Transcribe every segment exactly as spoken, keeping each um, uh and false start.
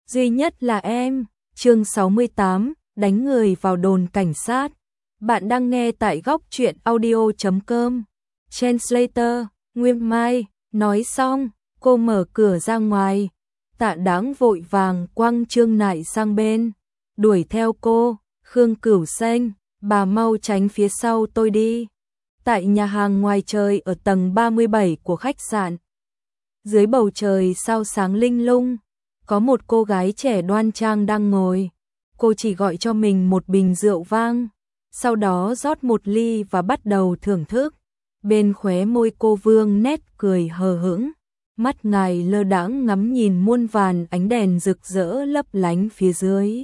duy nhất là em. Chương sáu mươi tám, đánh người vào đồn cảnh sát. Bạn đang nghe tại góc truyện audio chấm com. Translator, Nguyên Mai, nói xong, cô mở cửa ra ngoài. Tạ Đáng vội vàng quăng Trương Nại sang bên, đuổi theo cô. Khương Cửu Xanh, bà mau tránh phía sau tôi đi. Tại nhà hàng ngoài trời ở tầng ba mươi bảy của khách sạn, dưới bầu trời sao sáng linh lung, có một cô gái trẻ đoan trang đang ngồi. Cô chỉ gọi cho mình một bình rượu vang, sau đó rót một ly và bắt đầu thưởng thức. Bên khóe môi cô vương nét cười hờ hững, mắt ngài lơ đãng ngắm nhìn muôn vàn ánh đèn rực rỡ lấp lánh phía dưới.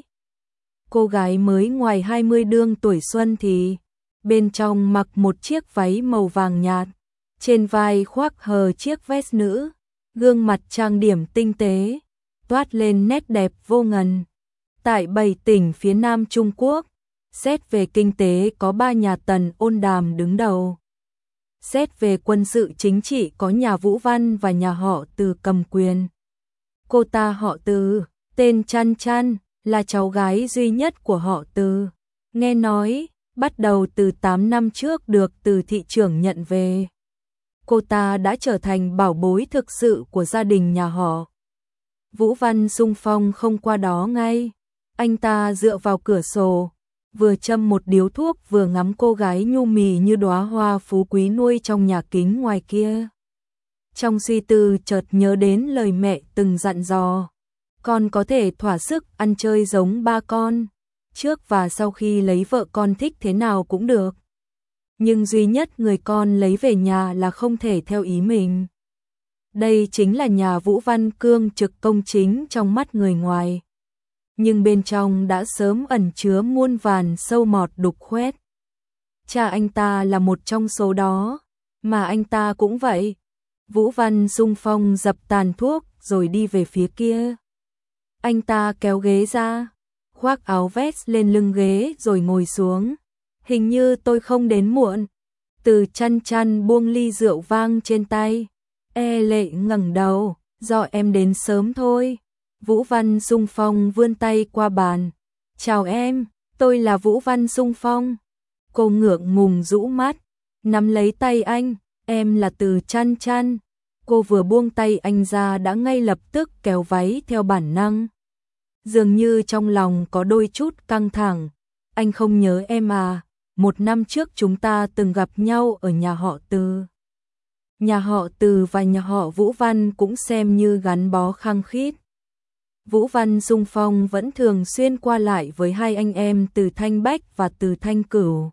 Cô gái mới ngoài hai mươi đương tuổi xuân thì bên trong mặc một chiếc váy màu vàng nhạt, trên vai khoác hờ chiếc vest nữ, gương mặt trang điểm tinh tế, toát lên nét đẹp vô ngần. Tại bảy tỉnh phía Nam Trung Quốc, xét về kinh tế có ba nhà Tần Ôn Đàm đứng đầu. Xét về quân sự chính trị có nhà Vũ Văn và nhà họ Từ cầm quyền. Cô ta họ Từ, tên Chăn Chăn, là cháu gái duy nhất của họ Từ. Nghe nói, bắt đầu từ tám năm trước được Từ thị trưởng nhận về. Cô ta đã trở thành bảo bối thực sự của gia đình nhà họ. Vũ Văn xung phong không qua đó ngay. Anh ta dựa vào cửa sổ, vừa châm một điếu thuốc vừa ngắm cô gái nhu mì như đóa hoa phú quý nuôi trong nhà kính ngoài kia. Trong suy tư chợt nhớ đến lời mẹ từng dặn dò, con có thể thỏa sức ăn chơi giống ba con, trước và sau khi lấy vợ con thích thế nào cũng được. Nhưng duy nhất người con lấy về nhà là không thể theo ý mình. Đây chính là nhà Vũ Văn cương trực công chính trong mắt người ngoài, nhưng bên trong đã sớm ẩn chứa muôn vàn sâu mọt đục khoét. Cha anh ta là một trong số đó, mà anh ta cũng vậy. Vũ Văn xung phong dập tàn thuốc rồi đi về phía kia. Anh ta kéo ghế ra, khoác áo vest lên lưng ghế rồi ngồi xuống. Hình như tôi không đến muộn. Từ Chăn Chăn buông ly rượu vang trên tay. E lệ ngẩng đầu, do em đến sớm thôi. Vũ Văn xung phong vươn tay qua bàn. Chào em, tôi là Vũ Văn xung phong. Cô ngượng ngùng rũ mắt, nắm lấy tay anh. Em là Từ Chăn Chăn. Cô vừa buông tay anh ra đã ngay lập tức kéo váy theo bản năng. Dường như trong lòng có đôi chút căng thẳng. Anh không nhớ em à? Một năm trước chúng ta từng gặp nhau ở nhà họ Từ. Nhà họ Từ và nhà họ Vũ Văn cũng xem như gắn bó khăng khít. Vũ Văn xung phong vẫn thường xuyên qua lại với hai anh em Từ Thanh Bách và Từ Thanh Cửu.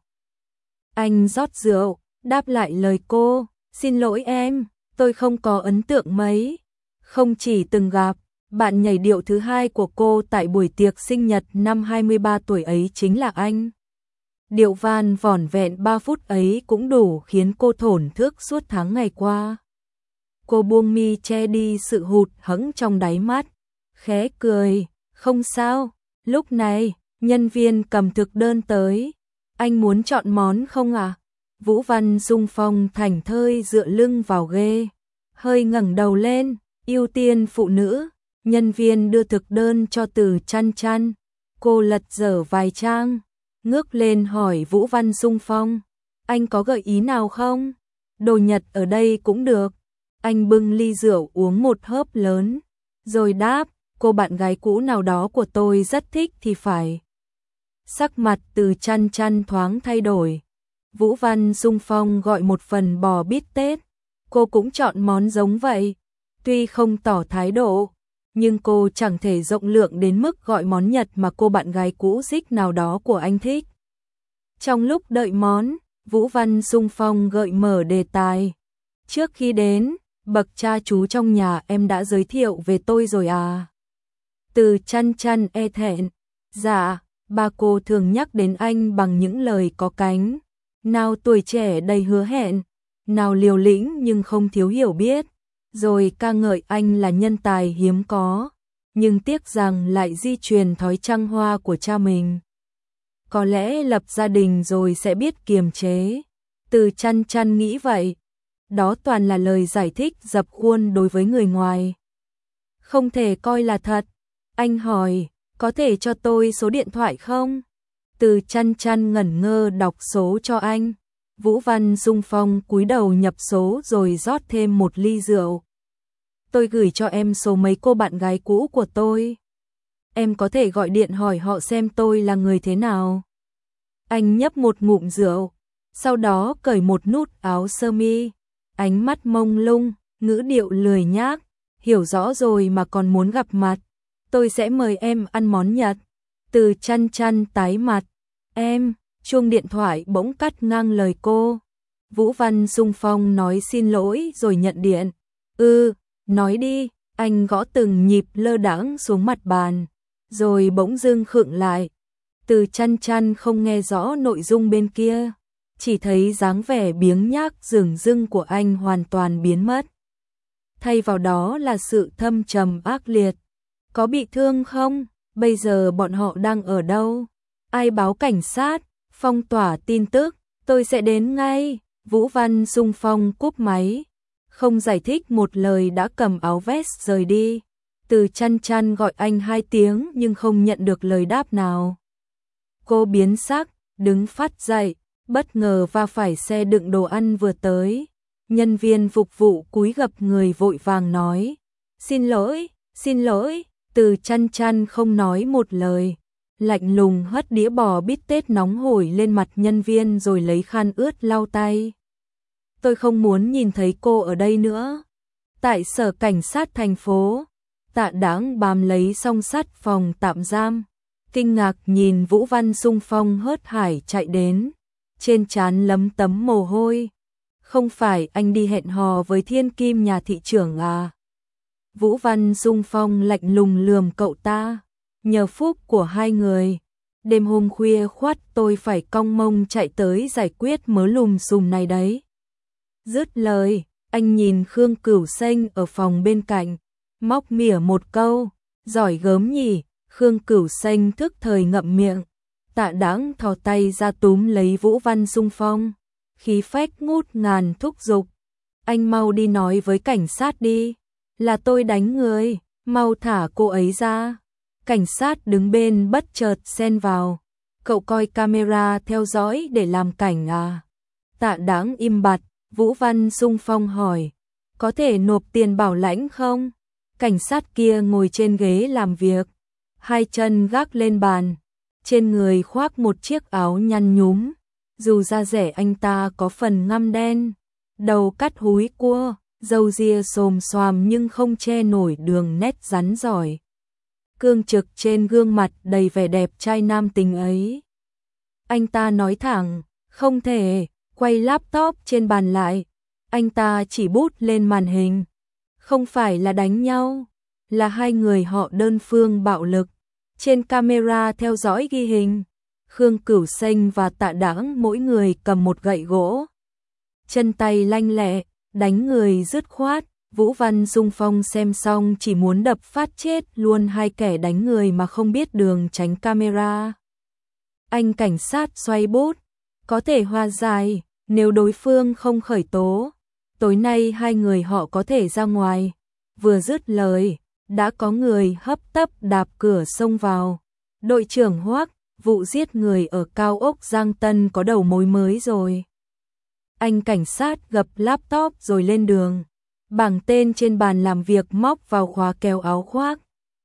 Anh rót rượu, đáp lại lời cô. Xin lỗi em, tôi không có ấn tượng mấy. Không chỉ từng gặp, bạn nhảy điệu thứ hai của cô tại buổi tiệc sinh nhật năm hai mươi ba tuổi ấy chính là anh. Điệu van vỏn vẹn ba phút ấy cũng đủ khiến cô thổn thức suốt tháng ngày qua. Cô buông mi che đi sự hụt hẫng trong đáy mắt, khẽ cười. Không sao. Lúc này, nhân viên cầm thực đơn tới. Anh muốn chọn món không à? Vũ Văn xung phong thảnh thơi dựa lưng vào ghế, hơi ngẩng đầu lên. Ưu tiên phụ nữ. Nhân viên đưa thực đơn cho Từ Chăn Chăn. Cô lật dở vài trang, ngước lên hỏi Vũ Văn xung phong. Anh có gợi ý nào không? Đồ Nhật ở đây cũng được. Anh bưng ly rượu uống một hớp lớn, rồi đáp. Cô bạn gái cũ nào đó của tôi rất thích thì phải. Sắc mặt Từ Chăn Chăn thoáng thay đổi. Vũ Văn xung phong gọi một phần bò bít tết. Cô cũng chọn món giống vậy. Tuy không tỏ thái độ, nhưng cô chẳng thể rộng lượng đến mức gọi món Nhật mà cô bạn gái cũ xích nào đó của anh thích. Trong lúc đợi món, Vũ Văn xung phong gợi mở đề tài. Trước khi đến, bậc cha chú trong nhà em đã giới thiệu về tôi rồi à? Từ Chăn Chăn e thẹn. Dạ, ba cô thường nhắc đến anh bằng những lời có cánh. Nào tuổi trẻ đầy hứa hẹn, nào liều lĩnh nhưng không thiếu hiểu biết. Rồi ca ngợi anh là nhân tài hiếm có, nhưng tiếc rằng lại di truyền thói trăng hoa của cha mình. Có lẽ lập gia đình rồi sẽ biết kiềm chế. Từ Chăn Chăn nghĩ vậy. Đó toàn là lời giải thích dập khuôn đối với người ngoài, không thể coi là thật. Anh hỏi, có thể cho tôi số điện thoại không? Từ Chăn Chăn ngẩn ngơ đọc số cho anh. Vũ Văn Dung Phong cúi đầu nhập số rồi rót thêm một ly rượu. Tôi gửi cho em số mấy cô bạn gái cũ của tôi. Em có thể gọi điện hỏi họ xem tôi là người thế nào. Anh nhấp một ngụm rượu, sau đó cởi một nút áo sơ mi, ánh mắt mông lung, ngữ điệu lười nhác, hiểu rõ rồi mà còn muốn gặp mặt. Tôi sẽ mời em ăn món Nhật. Từ Chăn Chăn tái mặt. Em, chuông điện thoại bỗng cắt ngang lời cô. Vũ Văn Dung Phong nói xin lỗi rồi nhận điện. Ừ, nói đi, anh gõ từng nhịp lơ đãng xuống mặt bàn, rồi bỗng dưng khựng lại. Từ Chăn Chăn không nghe rõ nội dung bên kia, chỉ thấy dáng vẻ biếng nhác dửng dưng của anh hoàn toàn biến mất. Thay vào đó là sự thâm trầm ác liệt. Có bị thương không? Bây giờ bọn họ đang ở đâu? Ai báo cảnh sát? Phong tỏa tin tức, tôi sẽ đến ngay. Vũ Văn Dung Phong cúp máy, không giải thích một lời đã cầm áo vest rời đi. Từ Chăn Chăn gọi anh hai tiếng nhưng không nhận được lời đáp nào. Cô biến sắc, đứng phát dậy, bất ngờ va phải xe đựng đồ ăn vừa tới. Nhân viên phục vụ cúi gập người vội vàng nói, xin lỗi, xin lỗi. Từ Chăn Chăn không nói một lời, lạnh lùng hất đĩa bò bít tết nóng hổi lên mặt nhân viên rồi lấy khăn ướt lau tay. Tôi không muốn nhìn thấy cô ở đây nữa. Tại sở cảnh sát thành phố, Tạ Đáng bám lấy song sắt phòng tạm giam, kinh ngạc nhìn Vũ Văn Dung Phong hớt hải chạy đến, trên trán lấm tấm mồ hôi. Không phải anh đi hẹn hò với thiên kim nhà thị trưởng à? Vũ Văn Dung Phong lạnh lùng lườm cậu ta. Nhờ phúc của hai người, đêm hôm khuya khoắt tôi phải cong mông chạy tới giải quyết mớ lùm xùm này đấy. Dứt lời, anh nhìn Khương Cửu Xanh ở phòng bên cạnh, móc mỉa một câu, giỏi gớm nhỉ. Khương Cửu Xanh thức thời ngậm miệng. Tạ Đáng thò tay ra túm lấy Vũ Văn Dung Phong, khí phách ngút ngàn thúc giục. Anh mau đi nói với cảnh sát đi, là tôi đánh người, mau thả cô ấy ra. Cảnh sát đứng bên bất chợt xen vào, cậu coi camera theo dõi để làm cảnh à? Tạ Đáng im bặt. Vũ Văn Dung Phong hỏi, có thể nộp tiền bảo lãnh không? Cảnh sát kia ngồi trên ghế làm việc, hai chân gác lên bàn, trên người khoác một chiếc áo nhăn nhúm, dù da rẻ anh ta có phần ngăm đen, đầu cắt húi cua, râu ria xồm xoàm nhưng không che nổi đường nét rắn giỏi. Cương trực trên gương mặt đầy vẻ đẹp trai nam tính ấy. Anh ta nói thẳng, không thể, quay laptop trên bàn lại. Anh ta chỉ bút lên màn hình. Không phải là đánh nhau, là hai người họ đơn phương bạo lực. Trên camera theo dõi ghi hình, Khương Cửu Xanh và Tạ Đáng mỗi người cầm một gậy gỗ. Chân tay lanh lẹ, đánh người dứt khoát. Vũ Văn Dung Phong xem xong chỉ muốn đập phát chết luôn hai kẻ đánh người mà không biết đường tránh camera. Anh cảnh sát xoay bút, có thể hòa giải, nếu đối phương không khởi tố, tối nay hai người họ có thể ra ngoài. Vừa dứt lời, đã có người hấp tấp đạp cửa xông vào. Đội trưởng Hoắc, vụ giết người ở cao ốc Giang Tân có đầu mối mới rồi. Anh cảnh sát gập laptop rồi lên đường. Bảng tên trên bàn làm việc móc vào khóa kéo áo khoác,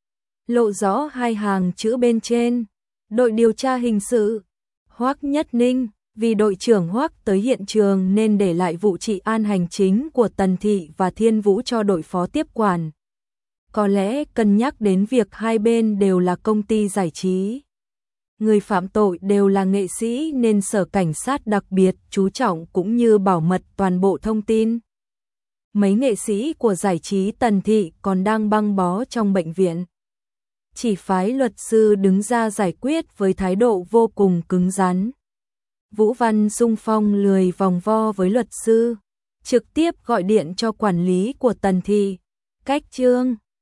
lộ rõ hai hàng chữ bên trên, đội điều tra hình sự, Hoắc Nhất Ninh. Vì đội trưởng Hoắc tới hiện trường nên để lại vụ trị an hành chính của Tần Thị và Thiên Vũ cho đội phó tiếp quản. Có lẽ cân nhắc đến việc hai bên đều là công ty giải trí, người phạm tội đều là nghệ sĩ nên sở cảnh sát đặc biệt chú trọng cũng như bảo mật toàn bộ thông tin. Mấy nghệ sĩ của giải trí Tần Thị còn đang băng bó trong bệnh viện. Chỉ phái luật sư đứng ra giải quyết với thái độ vô cùng cứng rắn. Vũ Văn Dung Phong lười vòng vo với luật sư, trực tiếp gọi điện cho quản lý của Tần Thị. Cách chương